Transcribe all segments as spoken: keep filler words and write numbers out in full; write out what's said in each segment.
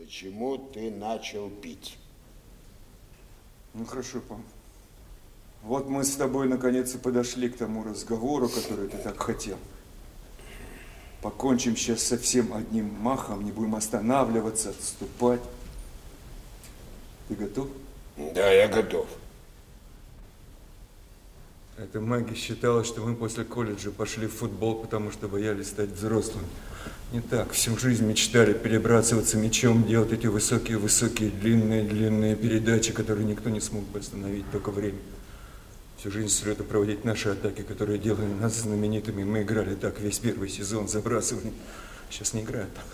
Почему ты начал пить? Ну, хорошо, пап. Вот мы с тобой наконец и подошли к тому разговору, который ты так хотел. Покончим сейчас совсем одним махом, не будем останавливаться, отступать. Ты готов? Да, я готов. Эта Мэгги считала, что мы после колледжа пошли в футбол, потому что боялись стать взрослыми. Не так. Всю жизнь мечтали перебрасываться мячом, делать эти высокие-высокие, длинные-длинные передачи, которые никто не смог бы остановить, только время. Всю жизнь с лета проводить наши атаки, которые делали нас знаменитыми. Мы играли так весь первый сезон, забрасывали. Сейчас не играют так.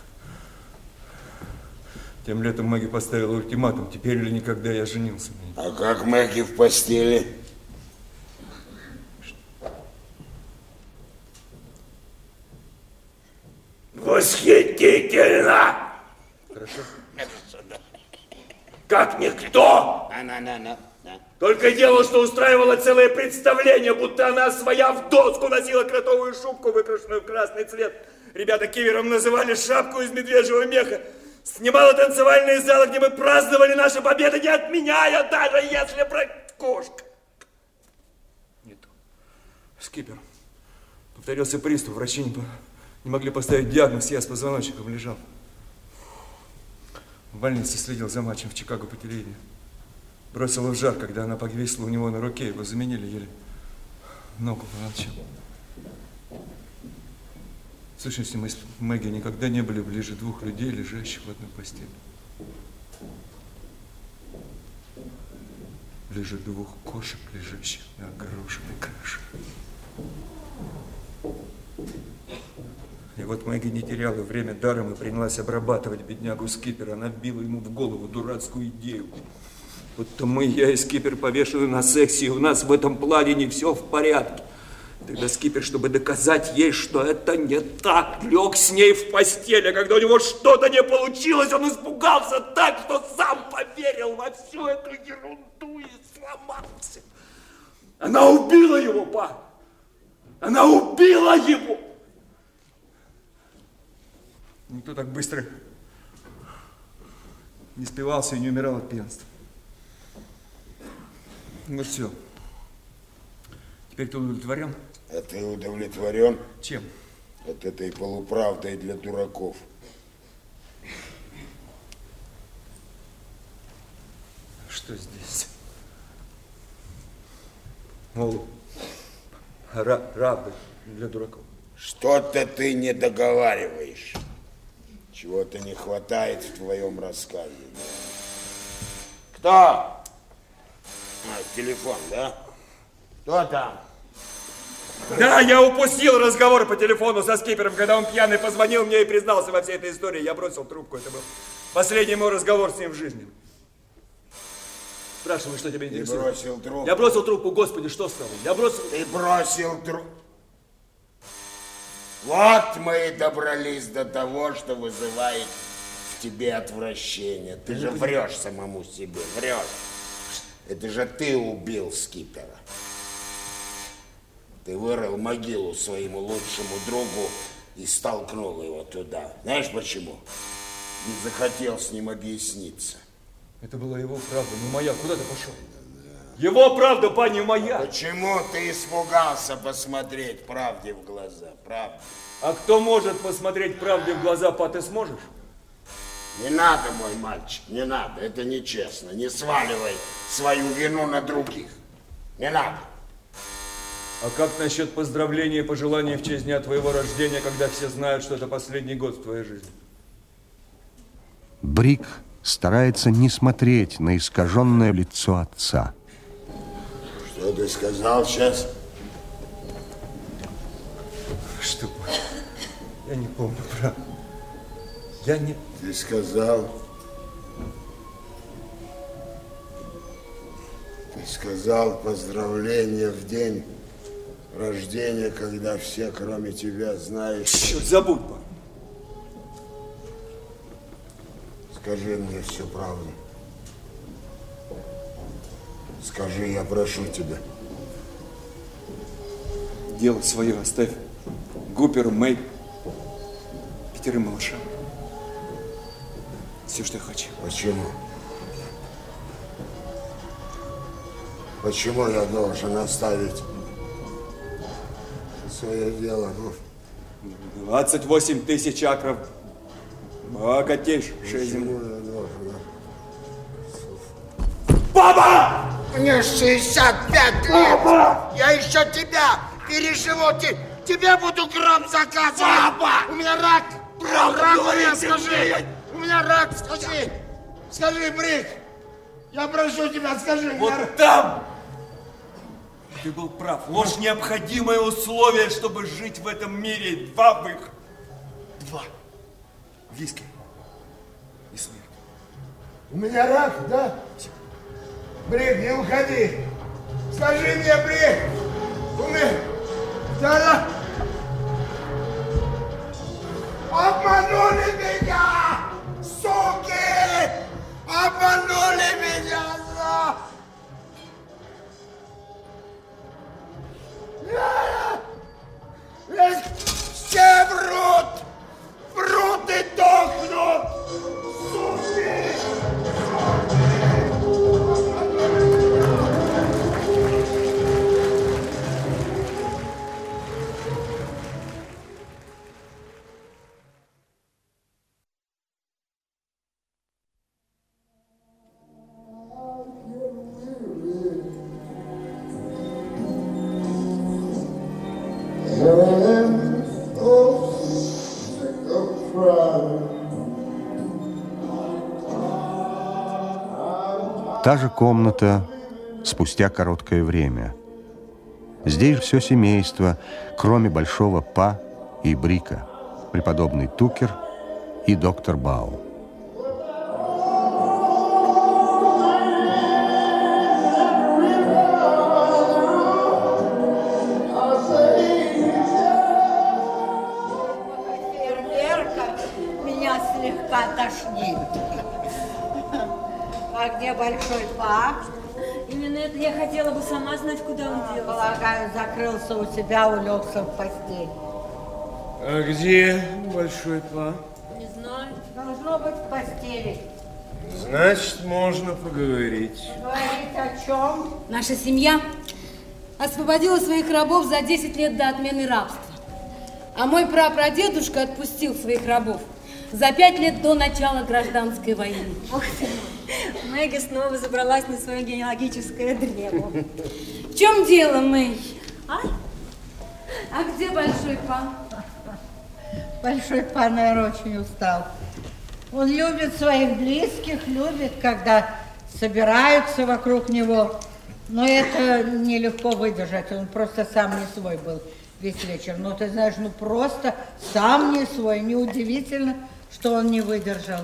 Тем летом Мэгги поставила ультиматум. Теперь или никогда я женился. А как Мэгги в постели? Восхитительно! Хорошо. Как никто! На, на, на, на. Только дело, что устраивало целое представление, будто она своя в доску носила кротовую шубку, выкрашенную в красный цвет. Ребята кивером называли шапку из медвежьего меха. Снимала танцевальные залы, где мы праздновали наши победы, не отменяя, даже если про кошка. Не то. Скипер. Повторился приступ. Врачи не, не могли поставить диагноз. Я с позвоночником лежал. В больнице следил за матчем в Чикаго по телевидению. Бросила в жар, когда она повисла у него на руке. Его заменили еле. Ногу помолчал. В сущности, мы с Мэгги никогда не были ближе двух людей, лежащих в одной постели. Ближе двух кошек, лежащих на огороженной крыше. И вот Мэгги не теряла время даром и принялась обрабатывать беднягу Скипера. Она била ему в голову дурацкую идею. Будто мы, я и Скипер, повешены на сексе, и у нас в этом плане не все в порядке. Тогда Скипер, чтобы доказать ей, что это не так, лег с ней в постель, а когда у него что-то не получилось, он испугался так, что сам поверил во всю эту ерунду и сломался. Она убила его, па! Она убила его! Никто так быстро не спивался и не умирал от пьянства. Вот все. Теперь ты удовлетворен? А ты удовлетворен? Чем? Вот этой полуправдой для дураков. Что здесь? Мол, правда для дураков. Что-то ты не договариваешь. Чего-то не хватает в твоем рассказе. Кто? А, телефон, да? Кто там? Да, я упустил разговор по телефону со Скипером, когда он пьяный позвонил мне и признался во всей этой истории. Я бросил трубку, это был последний мой разговор с ним в жизни. Спрашивай, что тебя интересует. Ты бросил трубку? Я бросил трубку, господи, что с тобой? Я бросил... Ты бросил трубку? Вот мы и добрались до того, что вызывает в тебе отвращение. Ты же врешь самому себе, врешь. Это же ты убил Скипера. Ты вырыл могилу своему лучшему другу и столкнул его туда. Знаешь почему? Не захотел с ним объясниться. Это была его правда, не моя. Куда ты пошел? Его правда, па, не моя. Почему ты испугался посмотреть правде в глаза? Правда. А кто может посмотреть правде в глаза, па, ты сможешь? Не надо, мой мальчик, не надо. Это нечестно. Не сваливай свою вину на других. Не надо. А как насчет поздравления и пожеланий в честь дня твоего рождения, когда все знают, что это последний год в твоей жизни? Брик старается не смотреть на искаженное лицо отца. Что ты сказал сейчас? Что? Я не помню, правда. Я не... Ты сказал... Ты сказал поздравления в день рождения, когда все, кроме тебя, знают... Черт, забудь, па. Скажи мне всю правду. Скажи, я прошу тебя. Дело свое оставь. Гуперу, Мэй, пятерым малышам. Все, что я хочу. Почему? Почему я должен оставить свое дело? Ну? двадцать восемь тысяч акров. Богатейшая земля. Папа! Мне шестьдесят пять лет. Папа! Я еще тебя переживу. Тебе буду гроб заказывать. Папа! У меня рак. Правда, рак у меня, скажи. У меня рак, скажи. Скажи, Брик. Я прошу тебя, скажи. Вот меня... там! Ты был прав. Ложь необходимое условие, чтобы жить в этом мире. Два выхода. Два. Виски и смерть. У меня рак, да? Брик, не уходи. Скажи мне, Брик. У меня... Да, обманули меня, суки! Обманули меня, да! Все врут! Врут и дохнут! Суки! Та же комната спустя короткое время. Здесь все семейство, кроме большого Па и Брика, преподобный Тукер и доктор Бау. Меня слегка тошнит. А где большой Па? Именно это я хотела бы сама знать, куда он делся. Полагаю, закрылся у себя, улегся в постель. А где большой Па? Не знаю. Должно быть в постели. Значит, можно поговорить. Говорить о чем? Наша семья освободила своих рабов за десять лет до отмены рабства. А мой прапрадедушка отпустил своих рабов за пять лет до начала гражданской войны. Ох ты, Мэгги снова забралась на свое генеалогическое древо. В чем дело, Мэй? А? А где большой Па? Большой Па, наверное, очень устал. Он любит своих близких, любит, когда собираются вокруг него. Но это нелегко выдержать. Он просто сам не свой был весь вечер. Ну, ты знаешь, ну просто сам не свой. Неудивительно, что он не выдержал.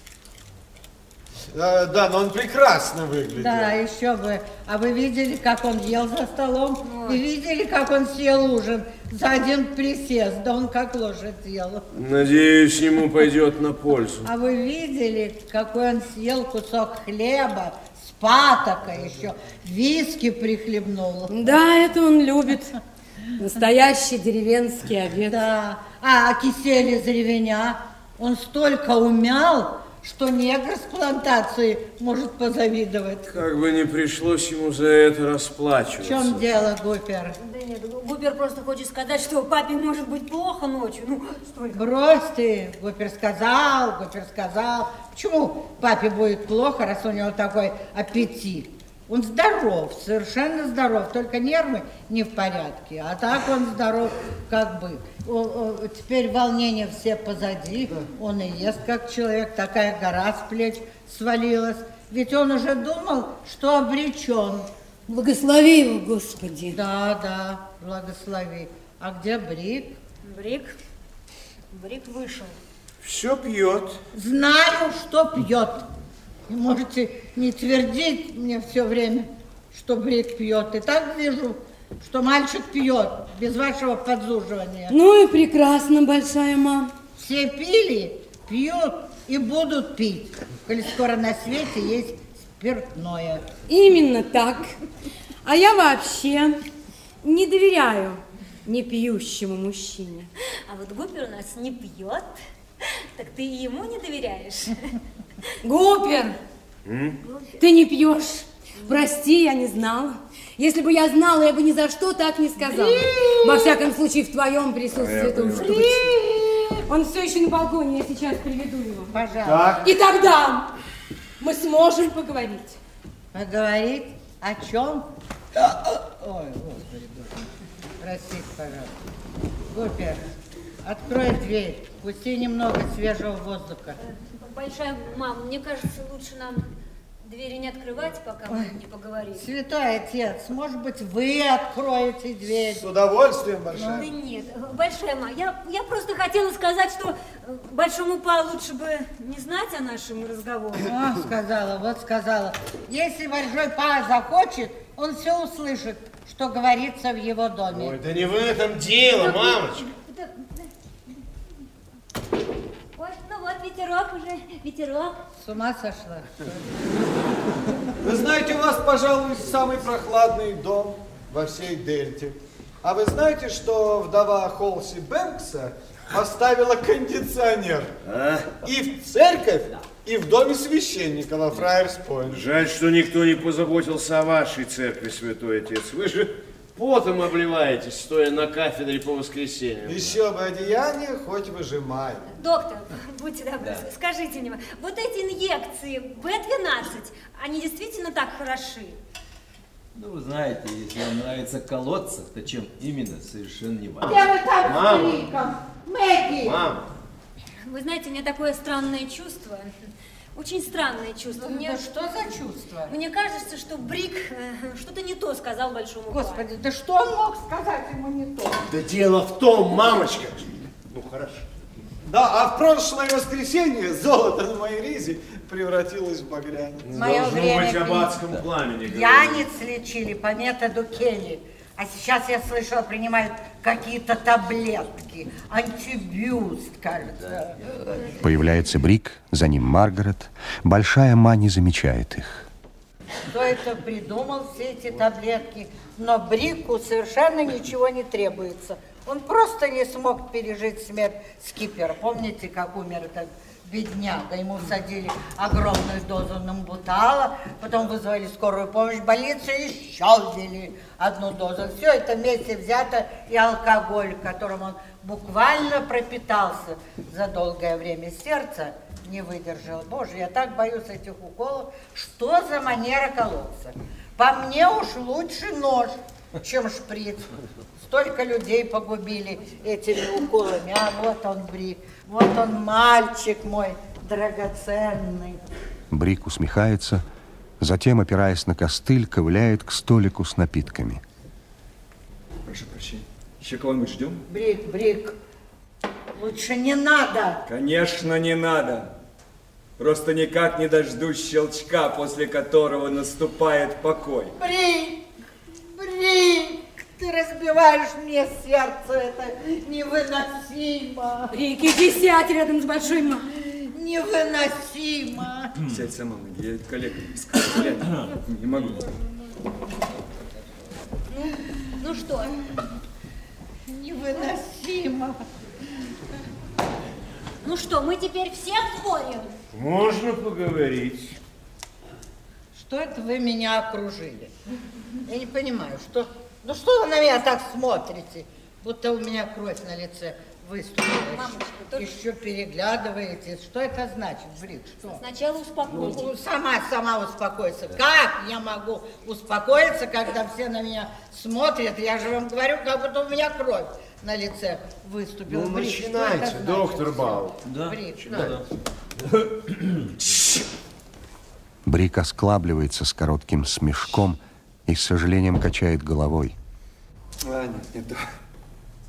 Да, да, но он прекрасно выглядел. Да, еще бы. А вы видели, как он ел за столом? Ой. И видели, как он съел ужин за один присест? Да он как лошадь ел. Надеюсь, ему пойдет на пользу. А вы видели, какой он съел кусок хлеба с патокой еще? Виски прихлебнул. Да, это он любит. Настоящий деревенский обед. Да. А кисель из ревеня, он столько умял, что негр с плантации может позавидовать. Как бы не пришлось ему за это расплачиваться. В чем дело, Гупер? Да нет, Гупер просто хочет сказать, что папе может быть плохо ночью. Ну, что это? Брось ты, Гупер сказал, Гупер сказал. Почему папе будет плохо, раз у него такой аппетит? Он здоров, совершенно здоров, только нервы не в порядке. А так он здоров, как бы. Теперь волнения все позади, он и ест как человек, такая гора с плеч свалилась. Ведь он уже думал, что обречен. Благослови его, Господи. Да, да, благослови. А где Брик? Брик? Брик вышел. Все пьет. Знаю, что пьет. И можете не твердить мне все время, что Брик пьет. И так вижу, что мальчик пьет, без вашего подзуживания. Ну и прекрасно, большая мама. Все пили, пьют и будут пить, коли скоро на свете есть спиртное. Именно так. А я вообще не доверяю непьющему мужчине. А вот Гупер у нас не пьет, так ты ему не доверяешь? Гупер, М? ты не пьешь. Прости, я не знала. Если бы я знала, я бы ни за что так не сказала. Во всяком случае, в твоем присутствии это уж точно. Он все еще на балконе, я сейчас приведу его. Пожалуйста. И тогда мы сможем поговорить. Поговорить? О чем? Ой, Господи, простите, пожалуйста. Гупер, открой дверь, пусти немного свежего воздуха. Большая мама, мне кажется, лучше нам двери не открывать, пока мы не поговорим. Святой отец, может быть, вы откроете дверь? С удовольствием, Большая. Да нет, Большая мама, я, я просто хотела сказать, что Большому Па лучше бы не знать о нашем разговоре. А, сказала, вот сказала. Если Большой Па захочет, он все услышит, что говорится в его доме. Ой, да не в этом дело, мамочка. Ой, ну вот ветерок уже, ветерок. С ума сошла? Вы знаете, у вас, пожалуй, самый прохладный дом во всей Дельте. А вы знаете, что вдова Холси Бэнкса поставила кондиционер А? и в церковь, и в доме священника во Фраерс-Пойнт? Жаль, что никто не позаботился о вашей церкви, святой отец. Вы же потом обливаетесь, стоя на кафедре по воскресеньям. Еще бы одеяние хоть выжимай. Доктор, будьте добры, да. Скажите мне, вот эти инъекции бэ двенадцать, они действительно так хороши? Ну, вы знаете, если вам нравится колоться, то чем именно, совершенно не важно. Где вы там Мама. с криком? Мэгги! Мама. Вы знаете, у меня такое странное чувство, очень странное чувство. Ну, Мне, да что за чувство? мне кажется, что Брик э, что-то не то сказал Большому Па. Господи, да что он мог сказать ему не то? Да дело в том, мамочка. Ну, хорошо. Да, а в прошлое воскресенье золото на моей ризе превратилось в багрянец. В мое Должно время быть об адском пламени. пьяниц лечили по методу Келли. А сейчас, я слышала, принимают какие-то таблетки. Антибиоз, кажется. Появляется Брик, за ним Маргарет. Большая Ма не замечает их. Кто это придумал, все эти таблетки? Но Брику совершенно ничего не требуется. Он просто не смог пережить смерть Скипера. Помните, как умер этот бедняга? Ему всадили огромную дозу намбутала, потом вызвали скорую помощь в больницу и еще ввели одну дозу. Все это вместе взято и алкоголь, которым он буквально пропитался за долгое время. Сердце не выдержало. Боже, я так боюсь этих уколов. Что за манера колоться? По мне уж лучше нож, чем шприц. Столько людей погубили этими уколами. А вот он, Брик, вот он, мальчик мой драгоценный. Брик усмехается, затем, опираясь на костыль, ковыляет к столику с напитками. Прошу прощения. Еще кого-нибудь ждем? Брик, Брик, лучше не надо. Конечно, не надо. Просто никак не дождусь щелчка, после которого наступает покой. Брик, Брик, ты разбиваешь мне сердце, это невыносимо. Брик, иди сядь рядом с Большой Ма. Невыносимо. Сядь сама, я коллега скажу, не могу. Ну, ну что? Невыносимо. Ну что, мы теперь все спорим? Можно поговорить. Что это вы меня окружили? Я не понимаю, что... Ну что вы на меня так смотрите, будто у меня кровь на лице выступила. Мамочка, только... Еще переглядываетесь. Что это значит, Брик? Что? Сначала успокойтесь. Ну, сама, сама успокойся. Как я могу успокоиться, когда все на меня смотрят? Я же вам говорю, как будто у меня кровь на лице выступила. Ну, Брик, начинайте, что это доктор значит? Бау. Да. Брик, Да. Брик осклабливается с коротким смешком и с сожалением качает головой. А, нет, нет,